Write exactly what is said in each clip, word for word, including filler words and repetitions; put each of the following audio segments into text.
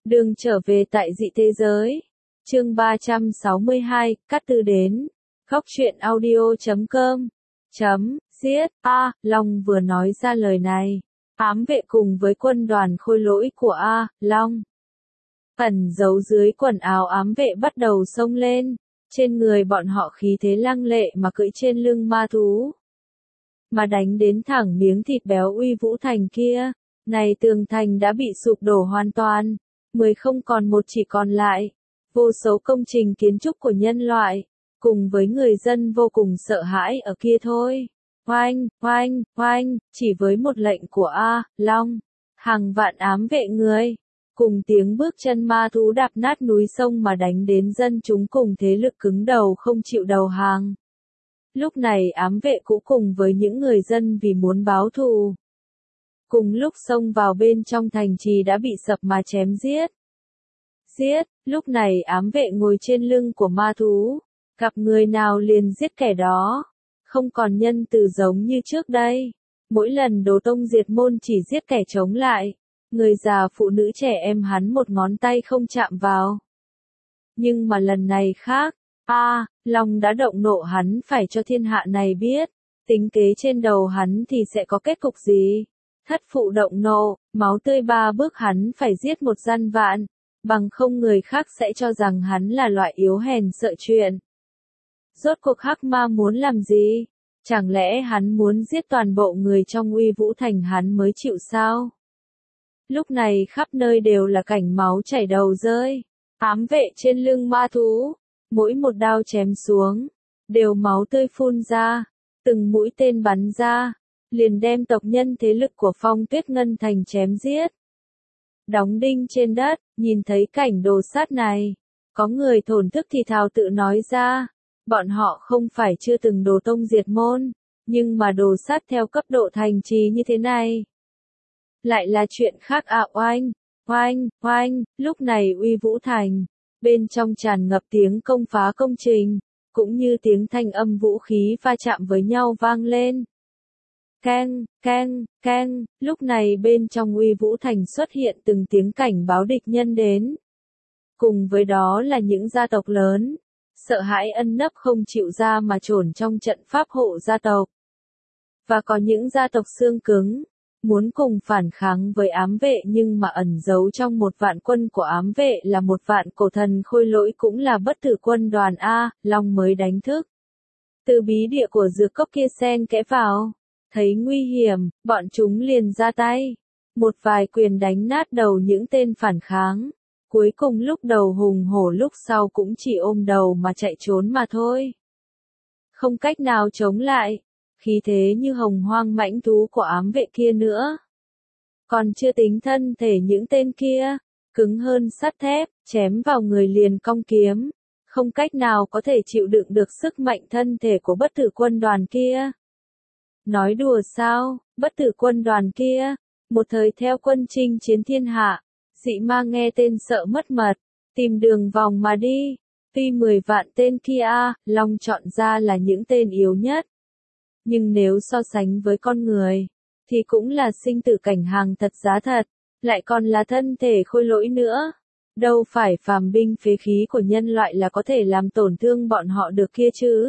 Đường trở về tại dị thế giới. Chương ba trăm sáu mươi hai, Cát Tư đến. Góc truyện audio chấm com. Chấm, giết, A, Long vừa nói ra lời này. Ám vệ cùng với quân đoàn khôi lỗi của A, Long. Ẩn giấu dưới quần áo ám vệ bắt đầu xông lên. Trên người bọn họ khí thế lăng lệ mà cưỡi trên lưng ma thú. Mà đánh đến thẳng miếng thịt béo uy vũ thành kia. Này tường thành đã bị sụp đổ hoàn toàn. Mười không còn một chỉ còn lại. Vô số công trình kiến trúc của nhân loại. Cùng với người dân vô cùng sợ hãi ở kia thôi. Oanh, oanh, oanh, chỉ với một lệnh của A, Long. Hàng vạn ám vệ người. Cùng tiếng bước chân ma thú đạp nát núi sông mà đánh đến dân chúng cùng thế lực cứng đầu không chịu đầu hàng. Lúc này ám vệ cũ cùng với những người dân vì muốn báo thù. Cùng lúc xông vào bên trong thành trì đã bị sập mà chém giết. Giết, lúc này ám vệ ngồi trên lưng của ma thú. Gặp người nào liền giết kẻ đó. Không còn nhân từ giống như trước đây. Mỗi lần Đồ Tông diệt môn chỉ giết kẻ chống lại. Người già phụ nữ trẻ em hắn một ngón tay không chạm vào. Nhưng mà lần này khác. A, Long đã động nộ hắn phải cho thiên hạ này biết. Tính kế trên đầu hắn thì sẽ có kết cục gì. Thất phụ động nộ, máu tươi ba bước hắn phải giết một gian vạn. Bằng không người khác sẽ cho rằng hắn là loại yếu hèn sợ chuyện. Rốt cuộc Hắc Ma muốn làm gì? Chẳng lẽ hắn muốn giết toàn bộ người trong Uy Vũ Thành hắn mới chịu sao? Lúc này khắp nơi đều là cảnh máu chảy đầu rơi. Ám vệ trên lưng ma thú. Mỗi một đao chém xuống. Đều máu tươi phun ra. Từng mũi tên bắn ra. Liền đem tộc nhân thế lực của Phong Tuyết Ngân Thành chém giết. Đóng đinh trên đất, nhìn thấy cảnh đồ sát này. Có người thổn thức thì thào tự nói ra. Bọn họ không phải chưa từng Đồ Tông diệt môn. Nhưng mà đồ sát theo cấp độ thành trì như thế này. Lại là chuyện khác à. Oanh, oanh, oanh, lúc này Uy Vũ Thành. Bên trong tràn ngập tiếng công phá công trình. Cũng như tiếng thanh âm vũ khí va chạm với nhau vang lên. Keng, keng, keng, lúc này bên trong Uy Vũ Thành xuất hiện từng tiếng cảnh báo địch nhân đến. Cùng với đó là những gia tộc lớn. Sợ hãi ân nấp không chịu ra mà trốn trong trận pháp hộ gia tộc. Và có những gia tộc xương cứng. Muốn cùng phản kháng với ám vệ nhưng mà ẩn giấu trong một vạn quân của ám vệ là một vạn cổ thần khôi lỗi cũng là bất tử quân đoàn A, Long mới đánh thức. Từ bí địa của dược cốc kia xen kẽ vào. Thấy nguy hiểm, bọn chúng liền ra tay. Một vài quyền đánh nát đầu những tên phản kháng. Cuối cùng lúc đầu hùng hổ lúc sau cũng chỉ ôm đầu mà chạy trốn mà thôi. Không cách nào chống lại. Khí thế như hồng hoang mãnh thú của ám vệ kia nữa. Còn chưa tính thân thể những tên kia. Cứng hơn sắt thép, chém vào người liền cong kiếm. Không cách nào có thể chịu đựng được sức mạnh thân thể của bất tử quân đoàn kia. Nói đùa sao, bất tử quân đoàn kia. Một thời theo quân chinh chiến thiên hạ. Dị ma nghe tên sợ mất mật. Tìm đường vòng mà đi. Tuy mười vạn tên kia, Long chọn ra là những tên yếu nhất. Nhưng nếu so sánh với con người. Thì cũng là sinh tử cảnh hàng thật giá thật. Lại còn là thân thể khôi lỗi nữa. Đâu phải phàm binh phế khí của nhân loại là có thể làm tổn thương bọn họ được kia chứ.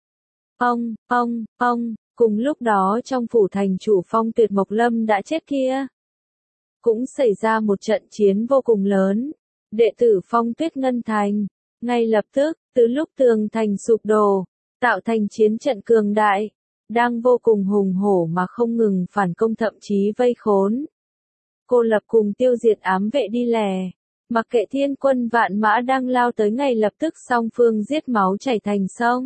Ông, ông, ông. Cùng lúc đó trong phủ thành chủ Phong Tuyệt Mộc Lâm đã chết kia. Cũng xảy ra một trận chiến vô cùng lớn. Đệ tử Phong Tuyết Ngân Thành. Ngay lập tức, từ lúc tường thành sụp đổ. Tạo thành chiến trận cường đại. Đang vô cùng hùng hổ mà không ngừng phản công thậm chí vây khốn. Cô lập cùng tiêu diệt ám vệ đi lè. Mặc kệ thiên quân vạn mã đang lao tới ngay lập tức song phương giết máu chảy thành sông.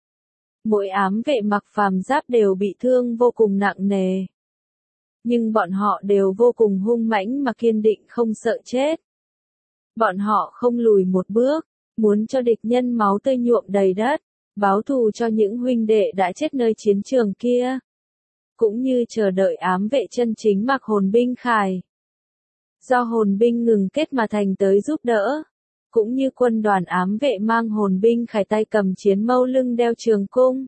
Mỗi ám vệ mặc phàm giáp đều bị thương vô cùng nặng nề. Nhưng bọn họ đều vô cùng hung mãnh mà kiên định không sợ chết. Bọn họ không lùi một bước, muốn cho địch nhân máu tươi nhuộm đầy đất, báo thù cho những huynh đệ đã chết nơi chiến trường kia. Cũng như chờ đợi ám vệ chân chính mặc hồn binh khải. Do hồn binh ngừng kết mà thành tới giúp đỡ. Cũng như quân đoàn ám vệ mang hồn binh khải tay cầm chiến mâu lưng đeo trường cung.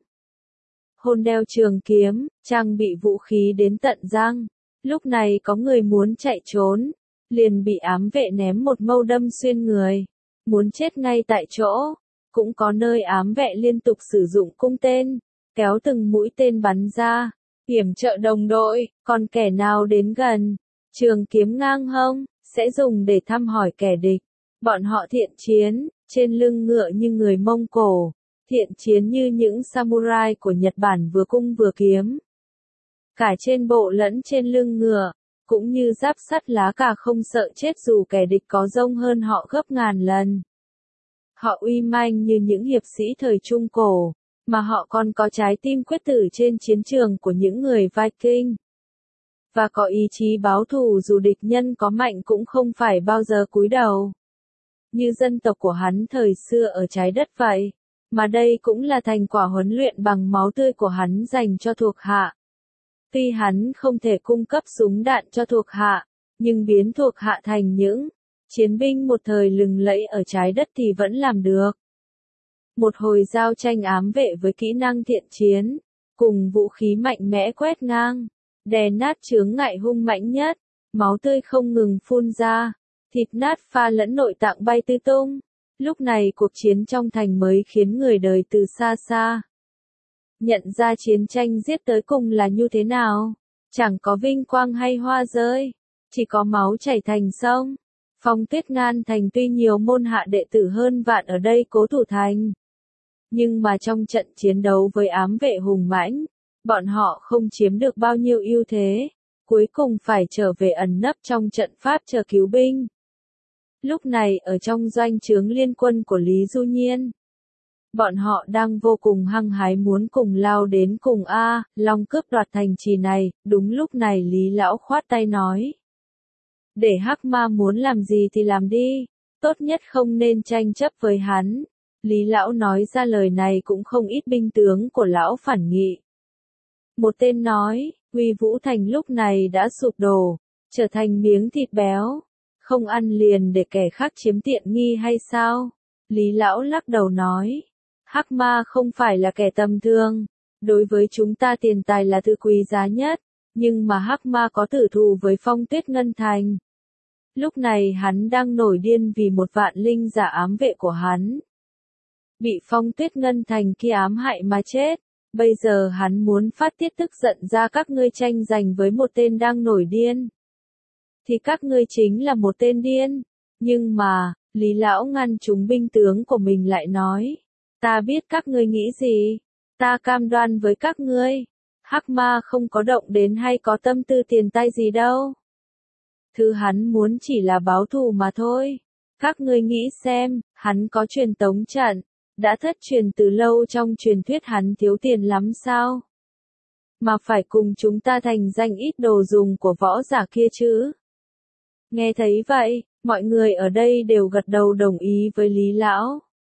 Hồn đeo trường kiếm, trang bị vũ khí đến tận răng. Lúc này có người muốn chạy trốn. liền bị ám vệ ném một mâu đâm xuyên người, muốn chết ngay tại chỗ. Cũng có nơi ám vệ liên tục sử dụng cung tên, kéo từng mũi tên bắn ra, yểm trợ đồng đội, còn kẻ nào đến gần, trường kiếm ngang hông, sẽ dùng để thăm hỏi kẻ địch. Bọn họ thiện chiến, trên lưng ngựa như người Mông Cổ, thiện chiến như những samurai của Nhật Bản vừa cung vừa kiếm. Cả trên bộ lẫn trên lưng ngựa, cũng như giáp sắt lá cà không sợ chết dù kẻ địch có rông hơn họ gấp ngàn lần. Họ uy manh như những hiệp sĩ thời Trung Cổ, mà họ còn có trái tim quyết tử trên chiến trường của những người Viking. Và có ý chí báo thù dù địch nhân có mạnh cũng không phải bao giờ cúi đầu. Như dân tộc của hắn thời xưa ở trái đất vậy, mà đây cũng là thành quả huấn luyện bằng máu tươi của hắn dành cho thuộc hạ. Tuy hắn không thể cung cấp súng đạn cho thuộc hạ, nhưng biến thuộc hạ thành những chiến binh một thời lừng lẫy ở trái đất thì vẫn làm được. Một hồi giao tranh ám vệ với kỹ năng thiện chiến, cùng vũ khí mạnh mẽ quét ngang, đè nát chướng ngại hung mạnh nhất, máu tươi không ngừng phun ra, thịt nát pha lẫn nội tạng bay tứ tung. Lúc này cuộc chiến trong thành mới khiến người đời từ xa xa nhận ra chiến tranh giết tới cùng là như thế nào. Chẳng có vinh quang hay hoa rơi, chỉ có máu chảy thành sông. Phong Tuyết Ngan thành tuy nhiều môn hạ đệ tử hơn vạn ở đây cố thủ thành, nhưng mà trong trận chiến đấu với ám vệ hùng mãnh, bọn họ không chiếm được bao nhiêu ưu thế, cuối cùng phải trở về ẩn nấp trong trận pháp chờ cứu binh. Lúc này ở trong doanh trướng liên quân của Lý Du Nhiên, bọn họ đang vô cùng hăng hái muốn cùng lao đến cùng A, Long cướp đoạt thành trì này. Đúng lúc này Lý Lão khoát tay nói: để Hắc Ma muốn làm gì thì làm đi, tốt nhất không nên tranh chấp với hắn. Lý Lão nói ra lời này cũng không ít binh tướng của Lão phản nghị. Một tên nói, Uy Vũ Thành lúc này đã sụp đổ, trở thành miếng thịt béo, không ăn liền để kẻ khác chiếm tiện nghi hay sao? Lý Lão lắc đầu nói, Hắc Ma không phải là kẻ tầm thường, đối với chúng ta tiền tài là thứ quý giá nhất, nhưng mà Hắc Ma có tử thù với Phong Tuyết Ngân Thành. Lúc này hắn đang nổi điên vì một vạn linh giả ám vệ của hắn bị Phong Tuyết Ngân Thành kia ám hại mà chết. Bây giờ hắn muốn phát tiết tức giận ra các ngươi tranh giành với một tên đang nổi điên, thì các ngươi chính là một tên điên. Nhưng mà, Lý Lão ngăn chúng binh tướng của mình lại nói, ta biết các ngươi nghĩ gì, ta cam đoan với các ngươi, Hắc Ma không có động đến hay có tâm tư tiền tay gì đâu. Thứ hắn muốn chỉ là báo thù mà thôi. Các ngươi nghĩ xem, hắn có truyền tống trận, đã thất truyền từ lâu trong truyền thuyết hắn thiếu tiền lắm sao? Mà phải cùng chúng ta thành danh ít đồ dùng của võ giả kia chứ? Nghe thấy vậy, mọi người ở đây đều gật đầu đồng ý với Lý Lão.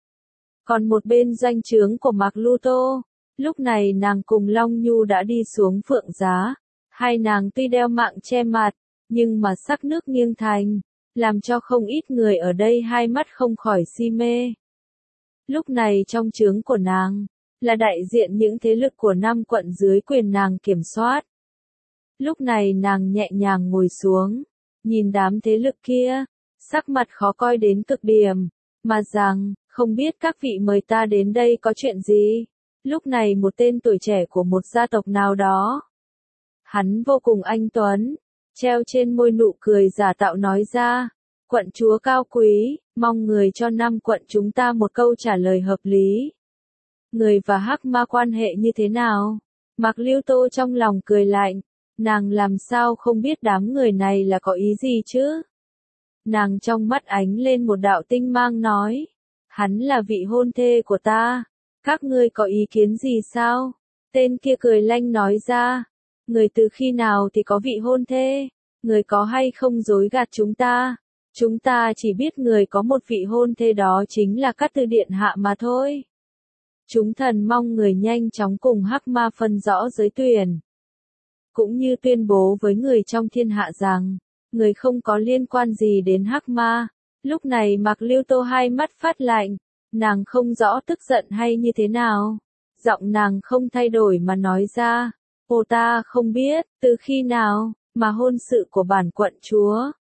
Còn một bên doanh trướng của Mạc Lu Tô, lúc này nàng cùng Long Nhu đã đi xuống Phượng Giá. Hai nàng tuy đeo mạng che mặt, nhưng mà sắc nước nghiêng thành, làm cho không ít người ở đây hai mắt không khỏi si mê. Lúc này trong trướng của nàng, là đại diện những thế lực của năm quận dưới quyền nàng kiểm soát. Lúc này nàng nhẹ nhàng ngồi xuống, nhìn đám thế lực kia, sắc mặt khó coi đến cực điểm, mà rằng, không biết các vị mời ta đến đây có chuyện gì. Lúc này một tên tuổi trẻ của một gia tộc nào đó, hắn vô cùng anh tuấn, treo trên môi nụ cười giả tạo nói ra, quận chúa cao quý, mong người cho năm quận chúng ta một câu trả lời hợp lý. Người và Hắc Ma quan hệ như thế nào? Mạc Lưu Tô trong lòng cười lạnh, nàng làm sao không biết đám người này là có ý gì chứ? Nàng trong mắt ánh lên một đạo tinh mang nói, hắn là vị hôn thê của ta, các ngươi có ý kiến gì sao? Tên kia cười lanh nói ra, người từ khi nào thì có vị hôn thê, người có hay không dối gạt chúng ta? Chúng ta chỉ biết người có một vị hôn thê đó chính là Cát Tư Điện Hạ mà thôi. Chúng thần mong người nhanh chóng cùng Hắc Ma phân rõ giới tuyển, cũng như tuyên bố với người trong thiên hạ rằng, người không có liên quan gì đến Hắc Ma. Lúc này Mạc Lưu Tô hai mắt phát lạnh, nàng không rõ tức giận hay như thế nào. Giọng nàng không thay đổi mà nói ra, ô ta không biết, từ khi nào, mà hôn sự của bản quận chúa,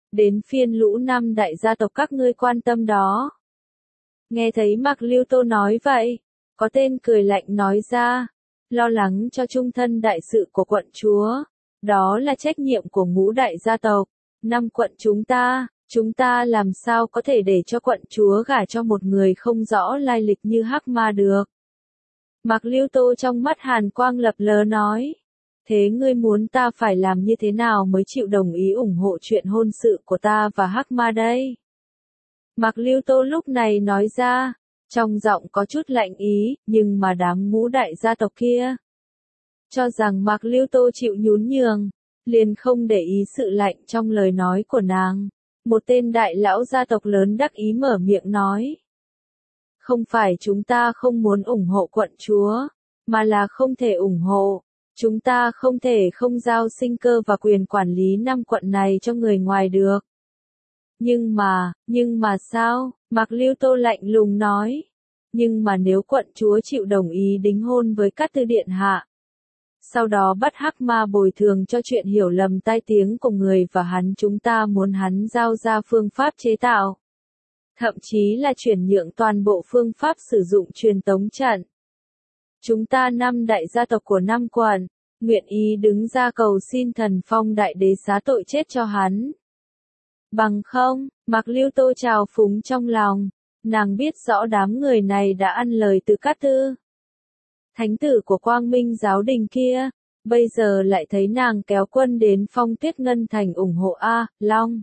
đến phiên lũ năm đại gia tộc các ngươi quan tâm đó. Nghe thấy Mạc Lưu Tô nói vậy, có tên cười lạnh nói ra, lo lắng cho trung thân đại sự của quận chúa, đó là trách nhiệm của ngũ đại gia tộc, năm quận chúng ta, chúng ta làm sao có thể để cho quận chúa gả cho một người không rõ lai lịch như Hắc Ma được. Mạc Lưu Tô trong mắt hàn quang lập lờ nói, thế ngươi muốn ta phải làm như thế nào mới chịu đồng ý ủng hộ chuyện hôn sự của ta và Hắc Ma đây? Mạc Lưu Tô lúc này nói ra, trong giọng có chút lạnh ý, nhưng mà đám ngũ đại gia tộc kia cho rằng Mạc Lưu Tô chịu nhún nhường, liền không để ý sự lạnh trong lời nói của nàng. Một tên đại lão gia tộc lớn đắc ý mở miệng nói, không phải chúng ta không muốn ủng hộ quận chúa, mà là không thể ủng hộ. Chúng ta không thể không giao sinh cơ và quyền quản lý năm quận này cho người ngoài được. Nhưng mà, nhưng mà sao? Mạc Lưu Tô lạnh lùng nói. Nhưng mà nếu quận chúa chịu đồng ý đính hôn với Cát Tư điện hạ, sau đó bắt Hắc Ma bồi thường cho chuyện hiểu lầm tai tiếng của người và hắn, chúng ta muốn hắn giao ra phương pháp chế tạo, thậm chí là chuyển nhượng toàn bộ phương pháp sử dụng truyền tống trận. Chúng ta năm đại gia tộc của năm quận, nguyện ý đứng ra cầu xin Thần Phong đại đế xá tội chết cho hắn. Bằng không, Mạc Lưu Tô trào phúng trong lòng, nàng biết rõ đám người này đã ăn lời từ Cát Tư, thánh tử của Quang Minh giáo đình kia, bây giờ lại thấy nàng kéo quân đến Phong Tuyết Ngân Thành ủng hộ A, Long.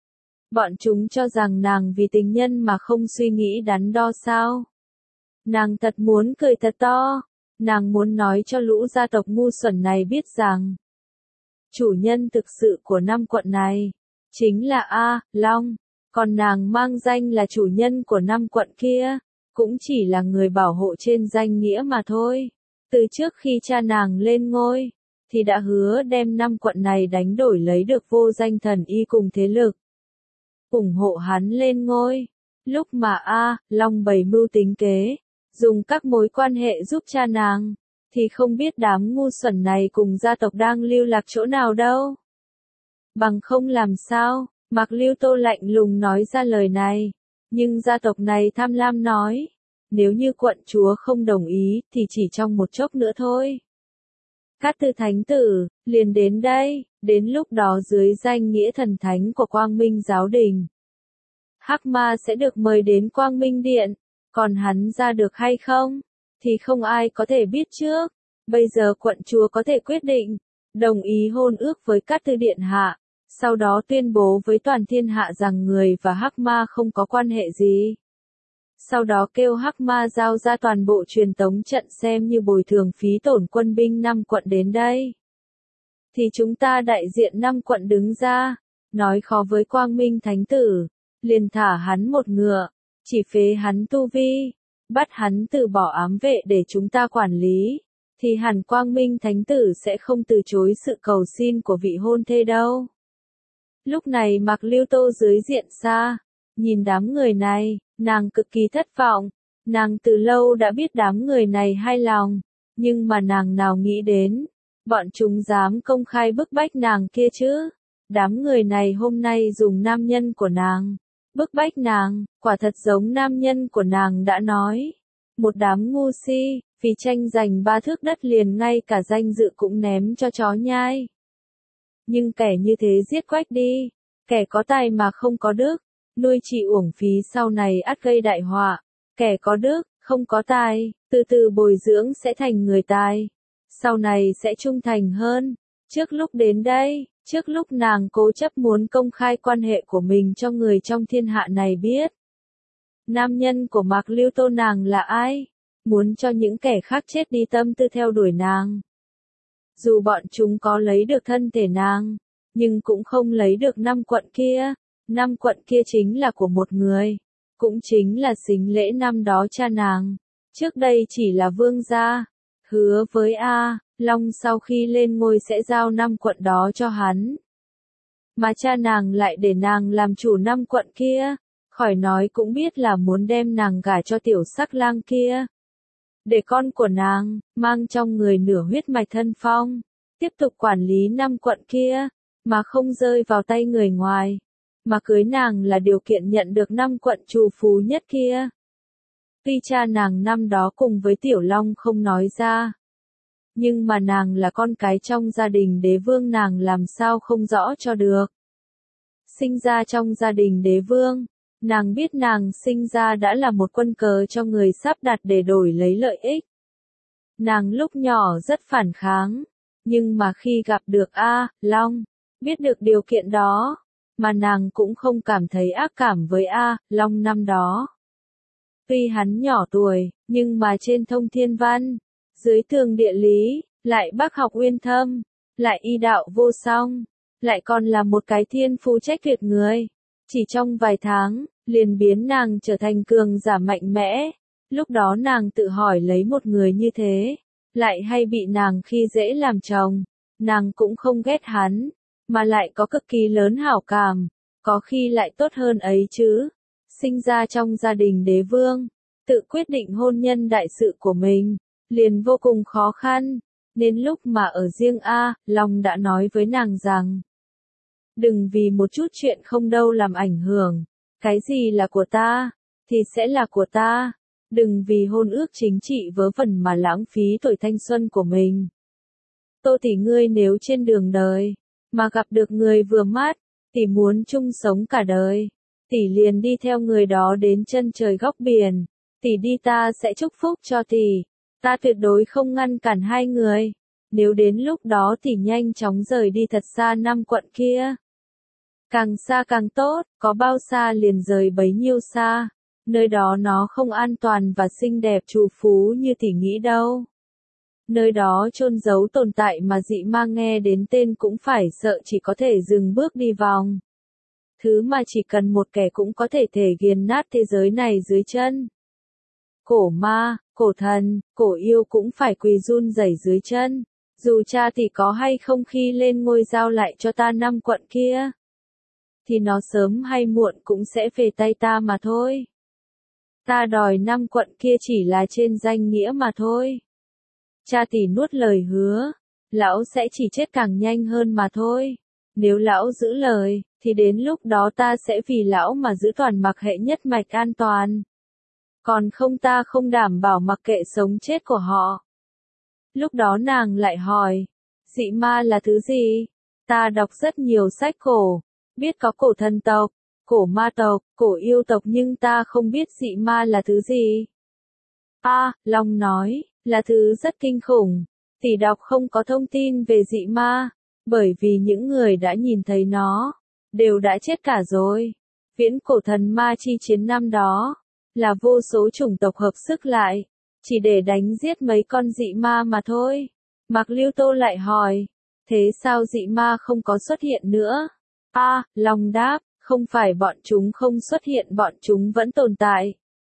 Bọn chúng cho rằng nàng vì tình nhân mà không suy nghĩ đắn đo sao? Nàng thật muốn cười thật to, nàng muốn nói cho lũ gia tộc ngu xuẩn này biết rằng, chủ nhân thực sự của năm quận này, chính là A, Long, còn nàng mang danh là chủ nhân của năm quận kia, cũng chỉ là người bảo hộ trên danh nghĩa mà thôi. Từ trước khi cha nàng lên ngôi, thì đã hứa đem năm quận này đánh đổi lấy được vô danh thần y cùng thế lực, ủng hộ hắn lên ngôi. Lúc mà A, Long bày mưu tính kế, dùng các mối quan hệ giúp cha nàng, thì không biết đám ngu xuẩn này cùng gia tộc đang lưu lạc chỗ nào đâu. Bằng không làm sao, Mạc Lưu Tô lạnh lùng nói ra lời này, nhưng gia tộc này tham lam nói, nếu như quận chúa không đồng ý, thì chỉ trong một chốc nữa thôi. Cát Tư thánh tử, liền đến đây, đến lúc đó dưới danh nghĩa thần thánh của Quang Minh giáo đình, Hắc Ma sẽ được mời đến Quang Minh điện, còn hắn ra được hay không, thì không ai có thể biết trước. Bây giờ quận chúa có thể quyết định, đồng ý hôn ước với Cát Tư điện hạ, sau đó tuyên bố với toàn thiên hạ rằng người và Hắc Ma không có quan hệ gì. Sau đó kêu Hắc Ma giao ra toàn bộ truyền tống trận xem như bồi thường phí tổn quân binh năm quận đến đây. Thì chúng ta đại diện năm quận đứng ra, nói khó với Quang Minh thánh tử, liền thả hắn một ngựa, chỉ phế hắn tu vi, bắt hắn từ bỏ ám vệ để chúng ta quản lý, thì hẳn Quang Minh thánh tử sẽ không từ chối sự cầu xin của vị hôn thê đâu. Lúc này Mạc Lưu Tô dưới diện xa, nhìn đám người này, nàng cực kỳ thất vọng, nàng từ lâu đã biết đám người này hay lòng, nhưng mà nàng nào nghĩ đến, bọn chúng dám công khai bức bách nàng kia chứ. Đám người này hôm nay dùng nam nhân của nàng, bức bách nàng, quả thật giống nam nhân của nàng đã nói. Một đám ngu si, vì tranh giành ba thước đất liền ngay cả danh dự cũng ném cho chó nhai. Nhưng kẻ như thế giết quách đi, kẻ có tài mà không có đức, nuôi trị uổng phí sau này ắt gây đại họa. Kẻ có đức, không có tài, từ từ bồi dưỡng sẽ thành người tài, sau này sẽ trung thành hơn. Trước lúc đến đây, trước lúc nàng cố chấp muốn công khai quan hệ của mình cho người trong thiên hạ này biết, nam nhân của Mạc Lưu Tô nàng là ai, muốn cho những kẻ khác chết đi tâm tư theo đuổi nàng. Dù bọn chúng có lấy được thân thể nàng, nhưng cũng không lấy được năm quận kia. Năm quận kia chính là của một người, cũng chính là sính lễ năm đó cha nàng, trước đây chỉ là vương gia, hứa với A, Long sau khi lên ngôi sẽ giao năm quận đó cho hắn. Mà cha nàng lại để nàng làm chủ năm quận kia, khỏi nói cũng biết là muốn đem nàng gả cho tiểu sắc lang kia. Để con của nàng, mang trong người nửa huyết mạch thân phong, tiếp tục quản lý năm quận kia, mà không rơi vào tay người ngoài. mà cưới nàng là điều kiện nhận được năm quận trù phú nhất kia. Tuy cha nàng năm đó cùng với Tiểu Long không nói ra, nhưng mà nàng là con cái trong gia đình đế vương, nàng làm sao không rõ cho được. Sinh ra trong gia đình đế vương, nàng biết nàng sinh ra đã là một quân cờ cho người sắp đặt để đổi lấy lợi ích. Nàng lúc nhỏ rất phản kháng, nhưng mà khi gặp được A, Long, biết được điều kiện đó, mà nàng cũng không cảm thấy ác cảm với A, Long năm đó. Tuy hắn nhỏ tuổi, nhưng mà trên thông thiên văn, dưới tường địa lý, lại bác học uyên thâm, lại y đạo vô song, lại còn là một cái thiên phú trách tuyệt người. Chỉ trong vài tháng, liền biến nàng trở thành cường giả mạnh mẽ. Lúc đó nàng tự hỏi lấy một người như thế, lại hay bị nàng khi dễ làm chồng, nàng cũng không ghét hắn, mà lại có cực kỳ lớn hảo cảm, có khi lại tốt hơn ấy chứ. Sinh ra trong gia đình đế vương, tự quyết định hôn nhân đại sự của mình, liền vô cùng khó khăn, nên lúc mà ở riêng A, Long đã nói với nàng rằng, đừng vì một chút chuyện không đâu làm ảnh hưởng, cái gì là của ta, thì sẽ là của ta, đừng vì hôn ước chính trị vớ vẩn mà lãng phí tuổi thanh xuân của mình. Tô tỷ ngươi nếu trên đường đời, mà gặp được người vừa mắt, tỷ muốn chung sống cả đời, tỷ liền đi theo người đó đến chân trời góc biển, tỷ đi ta sẽ chúc phúc cho tỷ, ta tuyệt đối không ngăn cản hai người, nếu đến lúc đó tỷ nhanh chóng rời đi thật xa năm quận kia. Càng xa càng tốt, có bao xa liền rời bấy nhiêu xa, nơi đó nó không an toàn và xinh đẹp trù phú như tỷ nghĩ đâu. Nơi đó chôn giấu tồn tại mà dị ma nghe đến tên cũng phải sợ, chỉ có thể dừng bước đi vòng. Thứ mà chỉ cần một kẻ cũng có thể thể nghiền nát thế giới này dưới chân. Cổ ma, cổ thần, cổ yêu cũng phải quỳ run rẩy dưới chân. Dù cha tỷ có hay không khi lên ngôi giao lại cho ta năm quận kia, thì nó sớm hay muộn cũng sẽ về tay ta mà thôi. Ta đòi năm quận kia chỉ là trên danh nghĩa mà thôi. Cha tỷ nuốt lời hứa, lão sẽ chỉ chết càng nhanh hơn mà thôi. Nếu lão giữ lời, thì đến lúc đó ta sẽ vì lão mà giữ toàn mặc hệ nhất mạch an toàn. Còn không ta không đảm bảo mặc kệ sống chết của họ. Lúc đó nàng lại hỏi, dị ma là thứ gì? Ta đọc rất nhiều sách cổ, biết có cổ thần tộc, cổ ma tộc, cổ yêu tộc, nhưng ta không biết dị ma là thứ gì. A, Long nói, là thứ rất kinh khủng. Tỷ đọc không có thông tin về dị ma, bởi vì những người đã nhìn thấy nó, đều đã chết cả rồi. Viễn cổ thần ma chi chiến năm đó, là vô số chủng tộc hợp sức lại, chỉ để đánh giết mấy con dị ma mà thôi. Mạc Lưu Tô lại hỏi, thế sao dị ma không có xuất hiện nữa? A, Long đáp, không phải bọn chúng không xuất hiện, bọn chúng vẫn tồn tại.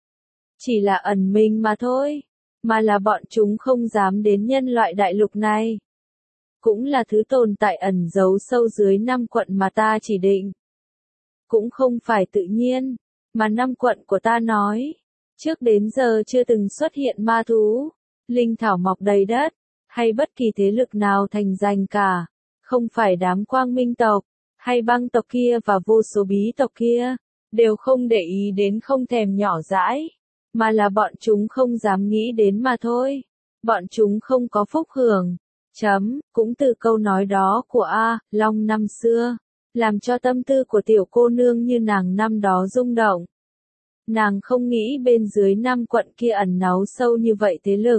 Chỉ là ẩn mình mà thôi, mà là bọn chúng không dám đến nhân loại đại lục này. Cũng là thứ tồn tại ẩn giấu sâu dưới năm quận mà ta chỉ định. Cũng không phải tự nhiên, mà năm quận của ta nói, trước đến giờ chưa từng xuất hiện ma thú, linh thảo mọc đầy đất, hay bất kỳ thế lực nào thành danh cả, không phải đám quang minh tộc, hay băng tộc kia và vô số bí tộc kia, đều không để ý đến, không thèm nhỏ dãi, mà là bọn chúng không dám nghĩ đến mà thôi, bọn chúng không có phúc hưởng. Chấm, cũng từ câu nói đó của A, Long năm xưa, làm cho tâm tư của tiểu cô nương như nàng năm đó rung động. Nàng không nghĩ bên dưới năm quận kia ẩn náu sâu như vậy thế lực.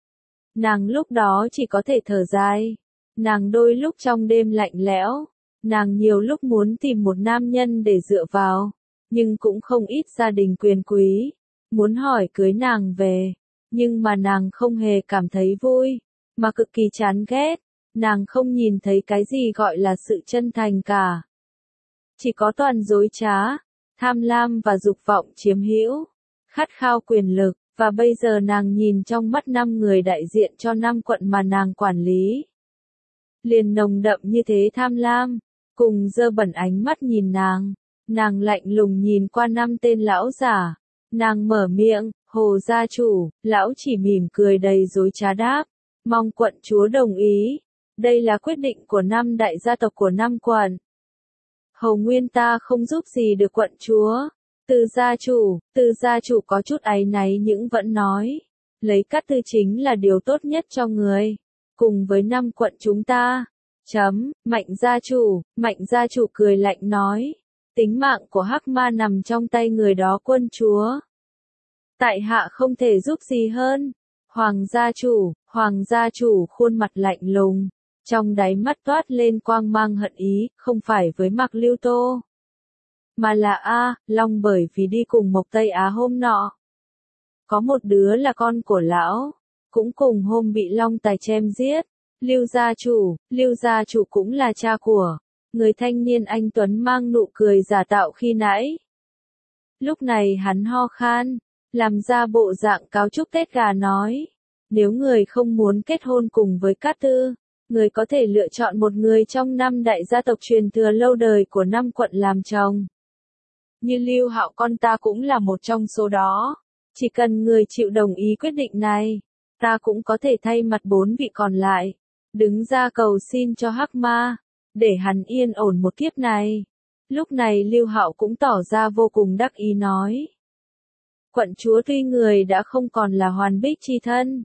Nàng lúc đó chỉ có thể thở dài. Nàng đôi lúc trong đêm lạnh lẽo, nàng nhiều lúc muốn tìm một nam nhân để dựa vào, nhưng cũng không ít gia đình quyền quý, muốn hỏi cưới nàng về, nhưng mà nàng không hề cảm thấy vui, mà cực kỳ chán ghét, nàng không nhìn thấy cái gì gọi là sự chân thành cả. Chỉ có toàn dối trá, tham lam và dục vọng chiếm hữu, khát khao quyền lực, và bây giờ nàng nhìn trong mắt năm người đại diện cho năm quận mà nàng quản lý. Liền nồng đậm như thế tham lam, cùng dơ bẩn ánh mắt nhìn nàng, nàng lạnh lùng nhìn qua năm tên lão giả, nàng mở miệng, Hồ gia chủ, lão chỉ mỉm cười đầy dối trá đáp, mong quận chúa đồng ý, đây là quyết định của năm đại gia tộc của năm quận. Hầu Nguyên ta không giúp gì được quận chúa. Từ gia chủ, từ gia chủ có chút áy náy nhưng vẫn nói. Lấy Cát Tư chính là điều tốt nhất cho người. Cùng với năm quận chúng ta. Chấm, Mạnh gia chủ, Mạnh gia chủ cười lạnh nói. Tính mạng của Hắc Ma nằm trong tay người đó quân chúa. Tại hạ không thể giúp gì hơn. Hoàng gia chủ, Hoàng gia chủ khuôn mặt lạnh lùng. Trong đáy mắt toát lên quang mang hận ý, không phải với Mạc Lưu Tô. Mà là A, Long bởi vì đi cùng Mộc Tây Á hôm nọ. Có một đứa là con của lão, cũng cùng hôm bị Long Tài chém giết. Lưu gia chủ, Lưu gia chủ cũng là cha của người thanh niên anh Tuấn mang nụ cười giả tạo khi nãy. Lúc này hắn ho khan, làm ra bộ dạng cáo chúc Tết gà nói. Nếu người không muốn kết hôn cùng với Cát Tư, người có thể lựa chọn một người trong năm đại gia tộc truyền thừa lâu đời của năm quận làm chồng. Như Lưu Hạo con ta cũng là một trong số đó. Chỉ cần người chịu đồng ý quyết định này, ta cũng có thể thay mặt bốn vị còn lại, đứng ra cầu xin cho Hắc Ma, để hắn yên ổn một kiếp này. Lúc này Lưu Hạo cũng tỏ ra vô cùng đắc ý nói. Quận chúa tuy người đã không còn là Hoàn Bích chi thân,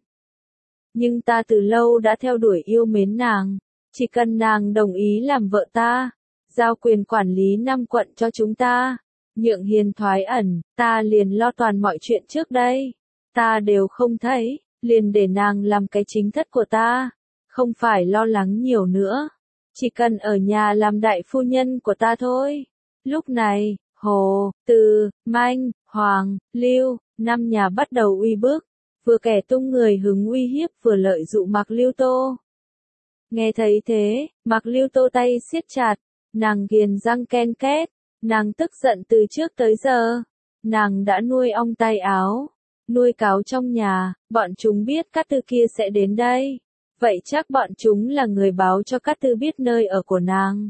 nhưng ta từ lâu đã theo đuổi yêu mến nàng, chỉ cần nàng đồng ý làm vợ ta, giao quyền quản lý năm quận cho chúng ta, nhượng hiền thoái ẩn, ta liền lo toàn mọi chuyện trước đây, ta đều không thấy, liền để nàng làm cái chính thất của ta, không phải lo lắng nhiều nữa, chỉ cần ở nhà làm đại phu nhân của ta thôi. Lúc này, Hồ, Từ, Manh, Hoàng, Lưu, năm nhà bắt đầu uy bức. Vừa kẻ tung người hứng uy hiếp vừa lợi dụ Mạc Lưu Tô. Nghe thấy thế, Mạc Lưu Tô tay siết chặt, nàng nghiền răng ken két, nàng tức giận từ trước tới giờ. Nàng đã nuôi ong tay áo, nuôi cáo trong nhà, bọn chúng biết Cát Tư kia sẽ đến đây. Vậy chắc bọn chúng là người báo cho Cát Tư biết nơi ở của nàng.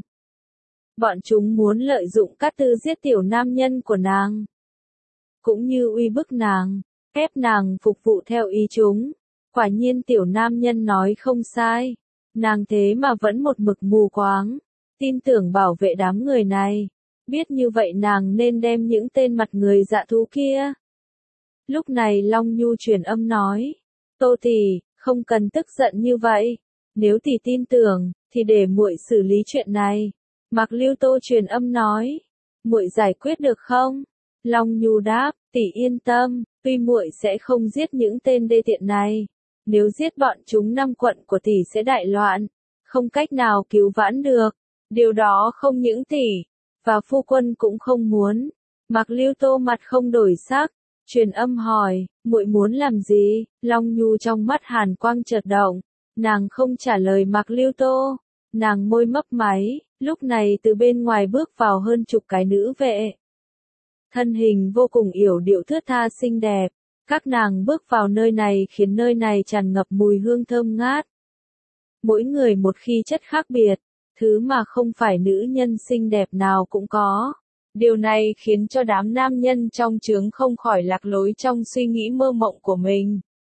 Bọn chúng muốn lợi dụng Cát Tư giết tiểu nam nhân của nàng, cũng như uy bức nàng, ép nàng phục vụ theo ý chúng. Quả nhiên tiểu nam nhân nói không sai, nàng thế mà vẫn một mực mù quáng, tin tưởng bảo vệ đám người này. Biết như vậy nàng nên đem những tên mặt người dạ thú kia. Lúc này Long Nhu truyền âm nói, Tô tỷ, không cần tức giận như vậy, nếu tỷ tin tưởng, thì để muội xử lý chuyện này. Mạc Lưu Tô truyền âm nói, muội giải quyết được không? Long Nhu đáp, tỷ yên tâm, tuy muội sẽ không giết những tên đê tiện này, nếu giết bọn chúng năm quận của tỷ sẽ đại loạn, không cách nào cứu vãn được. Điều đó không những tỷ và phu quân cũng không muốn. Mạc Lưu Tô mặt không đổi sắc, truyền âm hỏi, muội muốn làm gì? Long Nhu trong mắt hàn quang chợt động, nàng không trả lời Mạc Lưu Tô, nàng môi mấp máy. Lúc này từ bên ngoài bước vào hơn chục cái nữ vệ. Thân hình vô cùng yểu điệu thướt tha xinh đẹp, các nàng bước vào nơi này khiến nơi này tràn ngập mùi hương thơm ngát. Mỗi người một khí chất khác biệt, thứ mà không phải nữ nhân xinh đẹp nào cũng có. Điều này khiến cho đám nam nhân trong trướng không khỏi lạc lối trong suy nghĩ mơ mộng của mình.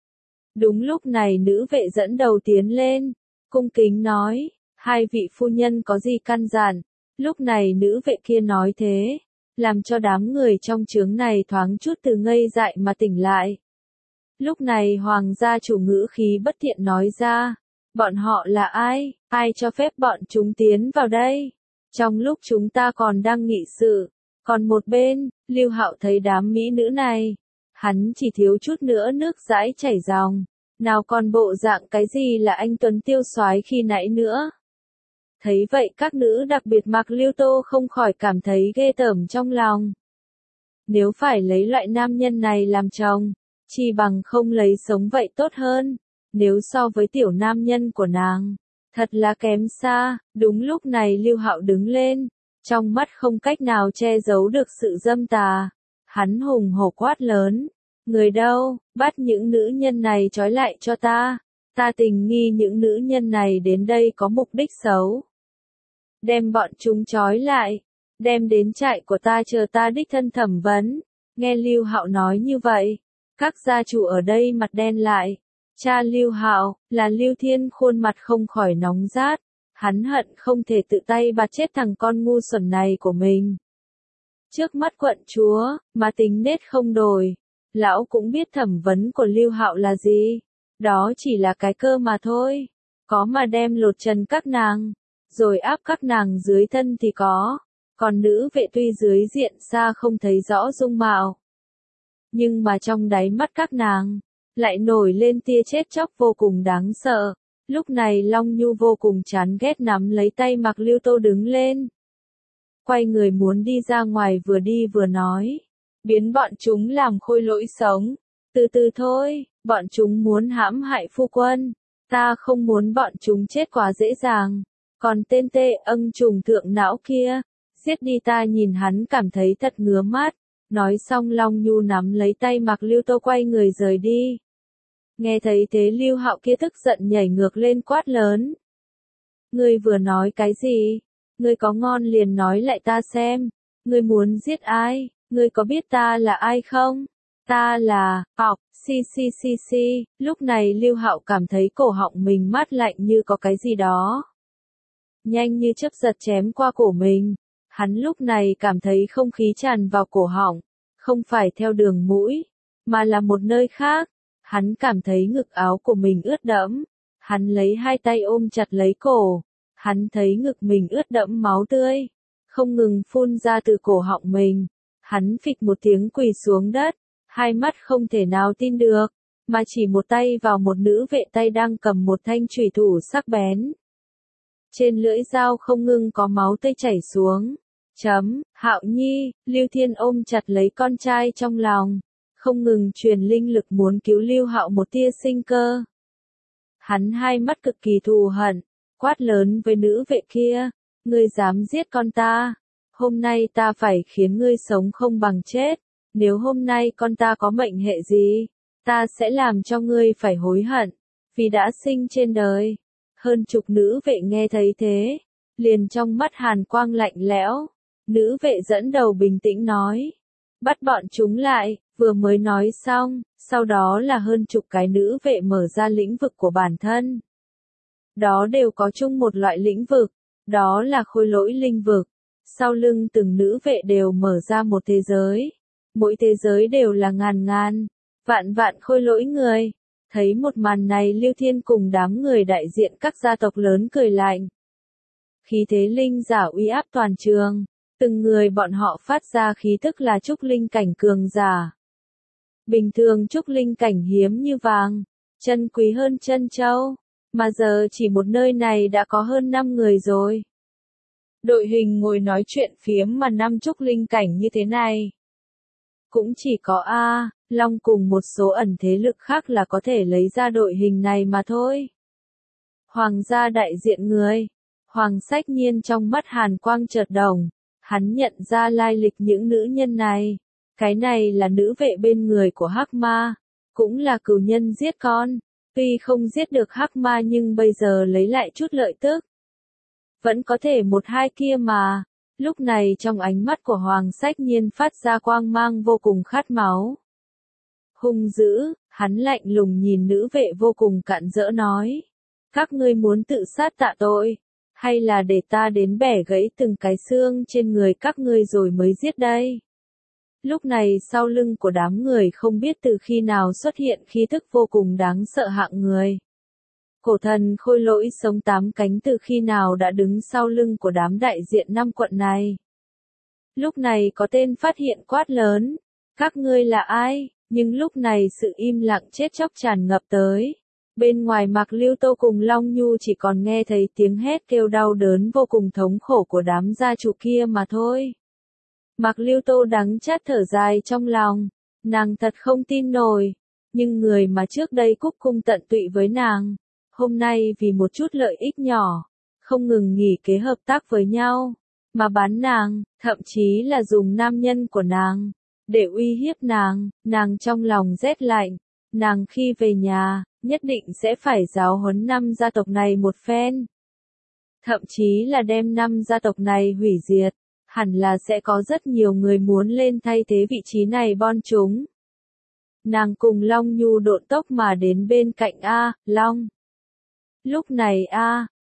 Đúng lúc này nữ vệ dẫn đầu tiến lên, cung kính nói, hai vị phu nhân có gì căn dặn? Lúc này nữ vệ kia nói thế, làm cho đám người trong trướng này thoáng chút từ ngây dại mà tỉnh lại. Lúc này Hoàng gia chủ ngữ khí bất thiện nói ra, bọn họ là ai, ai cho phép bọn chúng tiến vào đây? Trong lúc chúng ta còn đang nghị sự, còn một bên, Lưu Hạo thấy đám mỹ nữ này, hắn chỉ thiếu chút nữa nước dãi chảy ròng, nào còn bộ dạng cái gì là anh Tuấn tiêu soái khi nãy nữa. Thấy vậy các nữ đặc biệt Mạc Lưu Tô không khỏi cảm thấy ghê tởm trong lòng. Nếu phải lấy loại nam nhân này làm chồng, chỉ bằng không lấy sống vậy tốt hơn. Nếu so với tiểu nam nhân của nàng, thật là kém xa. Đúng lúc này Lưu Hạo đứng lên, trong mắt không cách nào che giấu được sự dâm tà. Hắn hùng hổ quát lớn, người đâu, bắt những nữ nhân này trói lại cho ta. Ta tình nghi những nữ nhân này đến đây có mục đích xấu. Đem bọn chúng trói lại, đem đến trại của ta chờ ta đích thân thẩm vấn. Nghe Lưu Hạo nói như vậy, các gia chủ ở đây mặt đen lại. Cha Lưu Hạo, là Lưu Thiên khuôn mặt không khỏi nóng rát, Hắn hận không thể tự tay bạt chết thằng con ngu xuẩn này của mình. Trước mắt quận chúa, mà tính nết không đổi. Lão cũng biết thẩm vấn của Lưu Hạo là gì. Đó chỉ là cái cơ mà thôi. Có mà đem lột trần các nàng, rồi áp các nàng dưới thân thì có. Còn nữ vệ tuy dưới diện xa không thấy rõ dung mạo. Nhưng mà trong đáy mắt các nàng, lại nổi lên tia chết chóc vô cùng đáng sợ. Lúc này Long Nhu vô cùng chán ghét nắm lấy tay Mạc Lưu Tô đứng lên. Quay người muốn đi ra ngoài, vừa đi vừa nói. Biến bọn chúng làm khôi lỗi sống. Từ từ thôi, bọn chúng muốn hãm hại phu quân. Ta không muốn bọn chúng chết quá dễ dàng. Còn tên tê âng trùng thượng não kia, giết đi, ta nhìn hắn cảm thấy thật ngứa mắt. Nói xong Long Nhu nắm lấy tay Mạc Lưu Tô quay người rời đi. Nghe thấy thế Lưu Hạo kia tức giận nhảy ngược lên quát lớn. Ngươi vừa nói cái gì? Ngươi có ngon liền nói lại ta xem. Ngươi muốn giết ai? Ngươi có biết ta là ai không? Ta là, học, si si si si. Lúc này Lưu Hạo cảm thấy cổ họng mình mát lạnh như có cái gì đó. Nhanh như chớp giật chém qua cổ mình. Hắn lúc này cảm thấy không khí tràn vào cổ họng. Không phải theo đường mũi, mà là một nơi khác. Hắn cảm thấy ngực áo của mình ướt đẫm. Hắn lấy hai tay ôm chặt lấy cổ. Hắn thấy ngực mình ướt đẫm máu tươi, không ngừng phun ra từ cổ họng mình. Hắn phịch một tiếng quỳ xuống đất, hai mắt không thể nào tin được, mà chỉ một tay vào một nữ vệ tay đang cầm một thanh chủy thủ sắc bén. Trên lưỡi dao không ngừng có máu tươi chảy xuống. Chấm, Hạo Nhi, Lưu Thiên ôm chặt lấy con trai trong lòng, không ngừng truyền linh lực muốn cứu Lưu Hạo một tia sinh cơ. Hắn hai mắt cực kỳ thù hận, quát lớn với nữ vệ kia, ngươi dám giết con ta, hôm nay ta phải khiến ngươi sống không bằng chết, nếu hôm nay con ta có mệnh hệ gì, ta sẽ làm cho ngươi phải hối hận, vì đã sinh trên đời. Hơn chục nữ vệ nghe thấy thế, liền trong mắt hàn quang lạnh lẽo, nữ vệ dẫn đầu bình tĩnh nói, bắt bọn chúng lại. Vừa mới nói xong, sau đó là hơn chục cái nữ vệ mở ra lĩnh vực của bản thân. Đó đều có chung một loại lĩnh vực, đó là khôi lỗi linh vực. Sau lưng từng nữ vệ đều mở ra một thế giới. Mỗi thế giới đều là ngàn ngàn, vạn vạn khôi lỗi người. Thấy một màn này Lưu Thiên cùng đám người đại diện các gia tộc lớn cười lạnh. Khí thế linh giả uy áp toàn trường. Từng người bọn họ phát ra khí tức là trúc linh cảnh cường giả. Bình thường trúc linh cảnh hiếm như vàng, chân quý hơn chân châu, mà giờ chỉ một nơi này đã có hơn năm người rồi. Đội hình ngồi nói chuyện phiếm mà năm trúc linh cảnh như thế này. Cũng chỉ có A, Long cùng một số ẩn thế lực khác là có thể lấy ra đội hình này mà thôi. Hoàng gia đại diện người, Hoàng Sách Nhiên trong mắt hàn quang chợt đồng, hắn nhận ra lai lịch những nữ nhân này. Cái này là nữ vệ bên người của Hắc Ma, cũng là cừu nhân giết con, tuy không giết được Hắc Ma nhưng bây giờ lấy lại chút lợi tức. Vẫn có thể một hai kia mà. Lúc này trong ánh mắt của Hoàng Sách Nhiên phát ra quang mang vô cùng khát máu. Hung dữ, hắn lạnh lùng nhìn nữ vệ vô cùng cặn rỡ nói. Các ngươi muốn tự sát tạ tội, hay là để ta đến bẻ gãy từng cái xương trên người các ngươi rồi mới giết đây? Lúc này sau lưng của đám người không biết từ khi nào xuất hiện khí thức vô cùng đáng sợ hạng người. Cổ thần khôi lỗi sống tám cánh từ khi nào đã đứng sau lưng của đám đại diện năm quận này. Lúc này có tên phát hiện quát lớn, các ngươi là ai? Nhưng lúc này sự im lặng chết chóc tràn ngập tới. Bên ngoài Mạc Lưu Tô cùng Long Nhu chỉ còn nghe thấy tiếng hét kêu đau đớn vô cùng thống khổ của đám gia chủ kia mà thôi. Mạc Lưu Tô đắng chát thở dài trong lòng, nàng thật không tin nổi, nhưng người mà trước đây cúc cung tận tụy với nàng, hôm nay vì một chút lợi ích nhỏ, không ngừng nghỉ kế hợp tác với nhau, mà bán nàng, thậm chí là dùng nam nhân của nàng, để uy hiếp nàng, nàng trong lòng rét lạnh, nàng khi về nhà, nhất định sẽ phải giáo huấn năm gia tộc này một phen. Thậm chí là đem năm gia tộc này hủy diệt. Hẳn là sẽ có rất nhiều người muốn lên thay thế vị trí này bon chúng. Nàng cùng Long Nhu độn tốc mà đến bên cạnh A, Long. Lúc này A,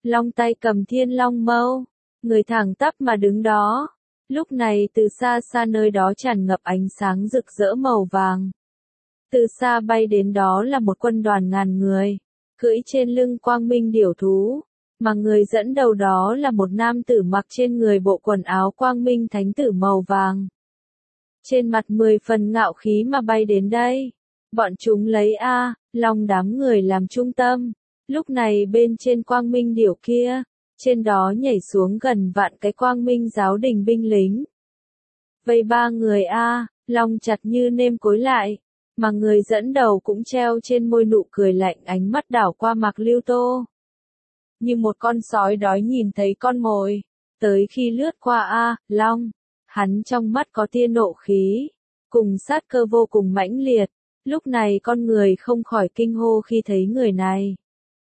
Long tay cầm thiên long mâu, người thẳng tắp mà đứng đó. Lúc này từ xa xa nơi đó tràn ngập ánh sáng rực rỡ màu vàng. Từ xa bay đến đó là một quân đoàn ngàn người, cưỡi trên lưng quang minh điểu thú, mà người dẫn đầu đó là một nam tử mặc trên người bộ quần áo quang minh thánh tử màu vàng. Trên mặt mười phần ngạo khí mà bay đến đây. Bọn chúng lấy A, Long đám người làm trung tâm. Lúc này bên trên quang minh điểu kia, trên đó nhảy xuống gần vạn cái quang minh giáo đình binh lính. Vây ba người A, Long chặt như nêm cối lại, mà người dẫn đầu cũng treo trên môi nụ cười lạnh, ánh mắt đảo qua Mạc Lưu Tô. Như một con sói đói nhìn thấy con mồi, tới khi lướt qua A, Long, hắn trong mắt có tia nộ khí, cùng sát cơ vô cùng mãnh liệt. Lúc này con người không khỏi kinh hô khi thấy người này.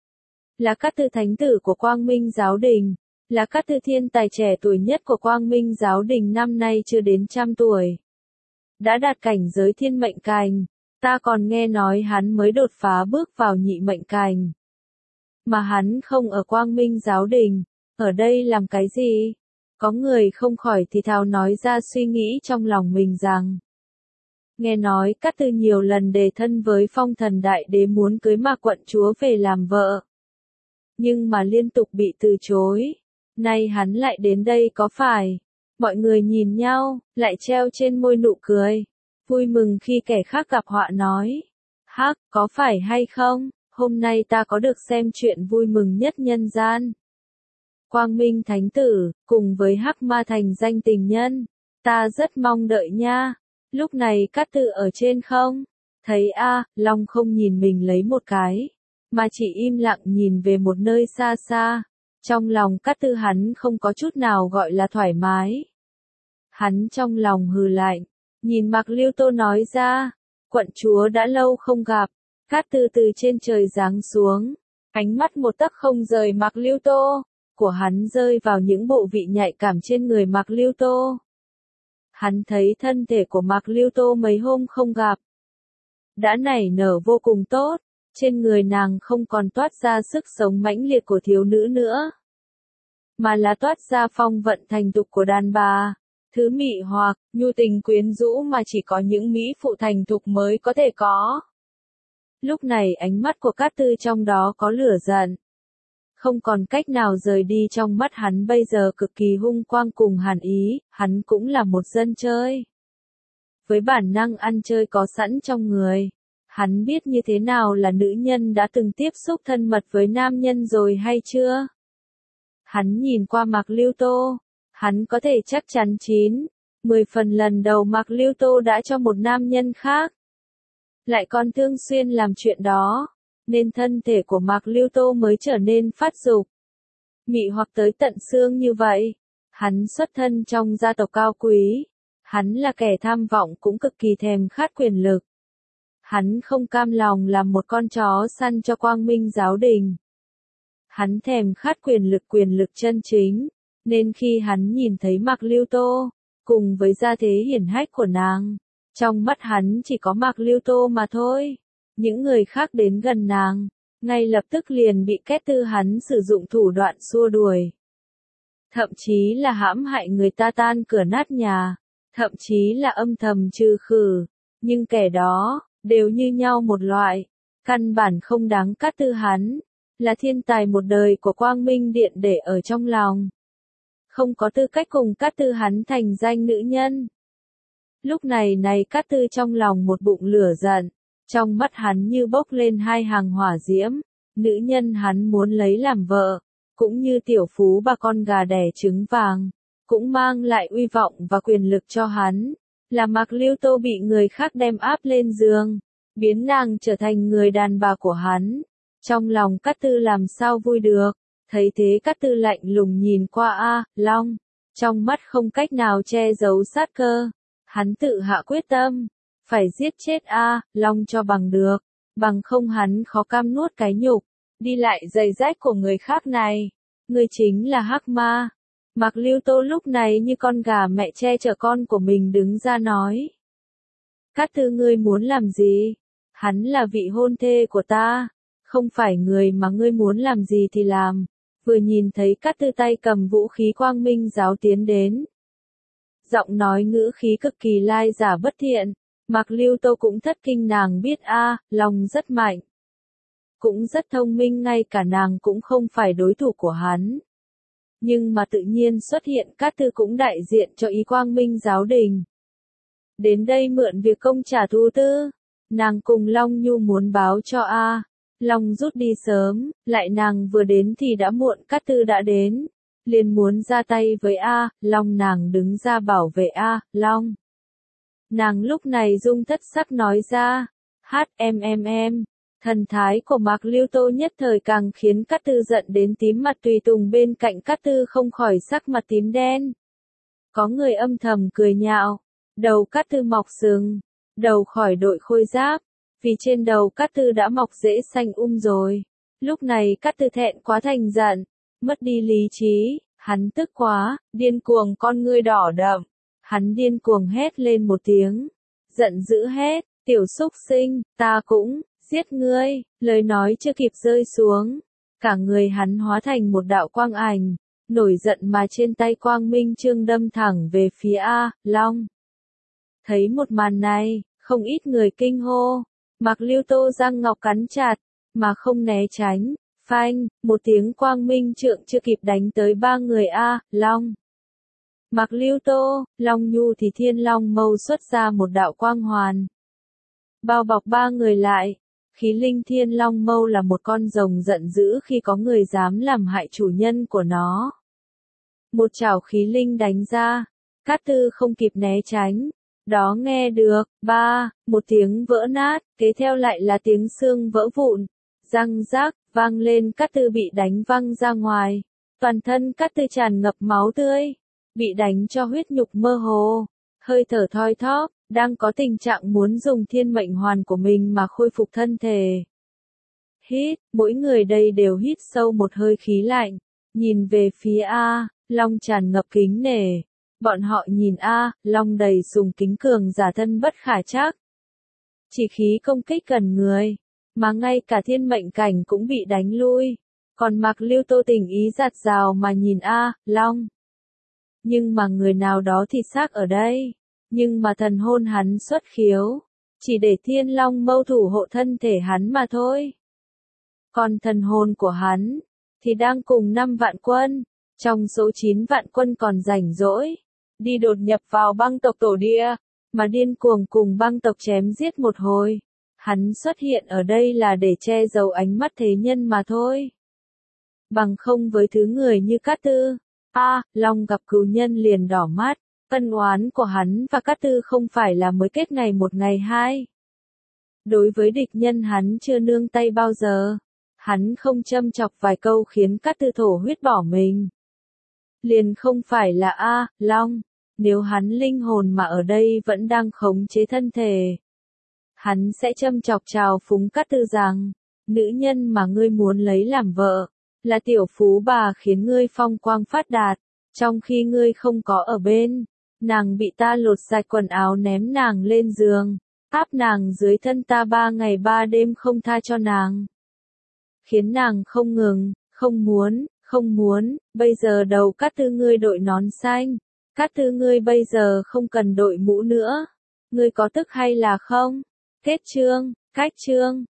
Là Cát Tư thánh tử của Quang Minh Giáo Đình, là Cát Tư thiên tài trẻ tuổi nhất của Quang Minh Giáo Đình, năm nay chưa đến trăm tuổi. Đã đạt cảnh giới thiên mệnh cành, ta còn nghe nói hắn mới đột phá bước vào nhị mệnh cành. Mà hắn không ở Quang Minh Giáo Đình, ở đây làm cái gì? Có người không khỏi thì thào nói ra suy nghĩ trong lòng mình rằng, nghe nói Cát Tư nhiều lần đề thân với Phong Thần Đại Đế muốn cưới Mạc quận chúa về làm vợ, nhưng mà liên tục bị từ chối. Nay hắn lại đến đây có phải? Mọi người nhìn nhau, lại treo trên môi nụ cười, vui mừng khi kẻ khác gặp họa nói, hắc, có phải hay không? Hôm nay ta có được xem chuyện vui mừng nhất nhân gian. Quang Minh Thánh Tử, cùng với Hắc Ma thành danh tình nhân, ta rất mong đợi nha. Lúc này Cát Tư ở trên không? Thấy A, Long không nhìn mình lấy một cái, mà chỉ im lặng nhìn về một nơi xa xa. Trong lòng Cát Tư hắn không có chút nào gọi là thoải mái. Hắn trong lòng hừ lạnh, nhìn Mạc Lưu Tô nói ra, quận chúa đã lâu không gặp. Cát Tư từ trên trời giáng xuống, ánh mắt một tấc không rời Mạc Lưu Tô, của hắn rơi vào những bộ vị nhạy cảm trên người Mạc Lưu Tô. Hắn thấy thân thể của Mạc Lưu Tô mấy hôm không gặp, đã nảy nở vô cùng tốt, trên người nàng không còn toát ra sức sống mãnh liệt của thiếu nữ nữa, mà là toát ra phong vận thành thục của đàn bà, thứ mị hoặc, nhu tình quyến rũ mà chỉ có những mỹ phụ thành thục mới có thể có. Lúc này ánh mắt của Cát Tư trong đó có lửa giận, không còn cách nào rời đi, trong mắt hắn bây giờ cực kỳ hung quang cùng hàn ý, hắn cũng là một dân chơi. Với bản năng ăn chơi có sẵn trong người, hắn biết như thế nào là nữ nhân đã từng tiếp xúc thân mật với nam nhân rồi hay chưa? Hắn nhìn qua Mạc Lưu Tô, hắn có thể chắc chắn chín, mười phần lần đầu Mạc Lưu Tô đã cho một nam nhân khác, lại còn thường xuyên làm chuyện đó, nên thân thể của Mạc Lưu Tô mới trở nên phát dục, mị hoặc tới tận xương như vậy. Hắn xuất thân trong gia tộc cao quý, hắn là kẻ tham vọng cũng cực kỳ thèm khát quyền lực. Hắn không cam lòng làm một con chó săn cho Quang Minh Giáo Đình. Hắn thèm khát quyền lực quyền lực chân chính, nên khi hắn nhìn thấy Mạc Lưu Tô, cùng với gia thế hiển hách của nàng, trong mắt hắn chỉ có Mạc Lưu Tô mà thôi. Những người khác đến gần nàng, ngay lập tức liền bị Cát Tư hắn sử dụng thủ đoạn xua đuổi. Thậm chí là hãm hại người ta tan cửa nát nhà, thậm chí là âm thầm trừ khử, nhưng kẻ đó, đều như nhau một loại, căn bản không đáng Cát Tư hắn, là thiên tài một đời của Quang Minh Điện để ở trong lòng. Không có tư cách cùng Cát Tư hắn thành danh nữ nhân. Lúc này này Cát Tư trong lòng một bụng lửa giận, trong mắt hắn như bốc lên hai hàng hỏa diễm, nữ nhân hắn muốn lấy làm vợ, cũng như tiểu phú bà con gà đẻ trứng vàng, cũng mang lại uy vọng và quyền lực cho hắn, là Mạc Lưu Tô bị người khác đem áp lên giường, biến nàng trở thành người đàn bà của hắn. Trong lòng Cát Tư làm sao vui được, thấy thế Cát Tư lạnh lùng nhìn qua A, Long, trong mắt không cách nào che giấu sát cơ, hắn tự hạ quyết tâm, phải giết chết A, Long cho bằng được, bằng không hắn khó cam nuốt cái nhục, đi lại giày rách của người khác này, người chính là Hắc Ma. Mạc Lưu Tô lúc này như con gà mẹ che chở con của mình đứng ra nói. Cát Tư ngươi muốn làm gì? Hắn là vị hôn thê của ta, không phải người mà ngươi muốn làm gì thì làm, vừa nhìn thấy Cát Tư tay cầm vũ khí quang minh giáo tiến đến. Giọng nói ngữ khí cực kỳ lai giả bất thiện, Mạc Lưu Tô cũng thất kinh, nàng biết a, Long rất mạnh. Cũng rất thông minh, ngay cả nàng cũng không phải đối thủ của hắn. Nhưng mà tự nhiên xuất hiện Cát Tư cũng đại diện cho ý quang minh giáo đình. Đến đây mượn việc công trả thù tư, nàng cùng Long Nhu muốn báo cho A. Long rút đi sớm, lại nàng vừa đến thì đã muộn, Cát Tư đã đến. Liền muốn ra tay với A. Long, nàng đứng ra bảo vệ A. Long. Nàng lúc này rung thất sắc nói ra, hát em em em. Thần thái của Mạc Lưu Tô nhất thời càng khiến Cát Tư giận đến tím mặt, tùy tùng bên cạnh Cát Tư không khỏi sắc mặt tím đen. Có người âm thầm cười nhạo, đầu Cát Tư mọc sừng, đầu khỏi đội khôi giáp, vì trên đầu Cát Tư đã mọc rễ xanh um rồi. Lúc này Cát Tư thẹn quá thành giận, mất đi lý trí, hắn tức quá, điên cuồng con ngươi đỏ đậm, hắn điên cuồng hét lên một tiếng, giận dữ hét, tiểu súc sinh, ta cũng giết ngươi, lời nói chưa kịp rơi xuống, cả người hắn hóa thành một đạo quang ảnh, nổi giận mà trên tay quang minh chương đâm thẳng về phía A. Long. Thấy một màn này, không ít người kinh hô, Mạc Lưu Tô răng ngọc cắn chặt, mà không né tránh, phanh, một tiếng quang minh trượng chưa kịp đánh tới ba người A. Long. Mạc Lưu Tô, Long Nhu thì Thiên Long Mâu xuất ra một đạo quang hoàn, bao bọc ba người lại. Khí linh Thiên Long Mâu là một con rồng giận dữ khi có người dám làm hại chủ nhân của nó. Một chảo khí linh đánh ra, Cát Tư không kịp né tránh. Đó nghe được, ba, một tiếng vỡ nát, kế theo lại là tiếng xương vỡ vụn, răng rác, vang lên, Cát Tư bị đánh văng ra ngoài. Toàn thân Cát Tư tràn ngập máu tươi, bị đánh cho huyết nhục mơ hồ, hơi thở thoi thóp, đang có tình trạng muốn dùng thiên mệnh hoàn của mình mà khôi phục thân thể. Hít, mỗi người đây đều hít sâu một hơi khí lạnh, nhìn về phía A. Long tràn ngập kính nể. Bọn họ nhìn A. Long đầy sùng kính, cường giả thân bất khả trắc. Chỉ khí công kích gần người, mà ngay cả thiên mệnh cảnh cũng bị đánh lui. Còn Mạc Lưu Tô tình ý giạt rào mà nhìn A. Long. Nhưng mà người nào đó thì xác ở đây. Nhưng mà thần hồn hắn xuất khiếu, chỉ để Thiên Long Mâu thủ hộ thân thể hắn mà thôi. Còn thần hồn của hắn, thì đang cùng năm vạn quân, trong số chín vạn quân còn rảnh rỗi, đi đột nhập vào băng tộc tổ địa, mà điên cuồng cùng băng tộc chém giết một hồi. Hắn xuất hiện ở đây là để che giấu ánh mắt thế nhân mà thôi. Bằng không với thứ người như Cát Tư, A. Long gặp cừu nhân liền đỏ mắt. Ân oán của hắn và Cát Tư không phải là mới kết ngày một ngày hai. Đối với địch nhân hắn chưa nương tay bao giờ. Hắn không châm chọc vài câu khiến Cát Tư thổ huyết bỏ mình. Liền không phải là A. Long. Nếu hắn linh hồn mà ở đây vẫn đang khống chế thân thể, hắn sẽ châm chọc chào phúng Cát Tư rằng, nữ nhân mà ngươi muốn lấy làm vợ, là tiểu phú bà khiến ngươi phong quang phát đạt, trong khi ngươi không có ở bên. Nàng bị ta lột sạch quần áo ném nàng lên giường, áp nàng dưới thân ta ba ngày ba đêm không tha cho nàng. Khiến nàng không ngừng, không muốn, không muốn, bây giờ đầu Cát Tư ngươi đội nón xanh, Cát Tư ngươi bây giờ không cần đội mũ nữa. Ngươi có tức hay là không? Kết chương, cách chương.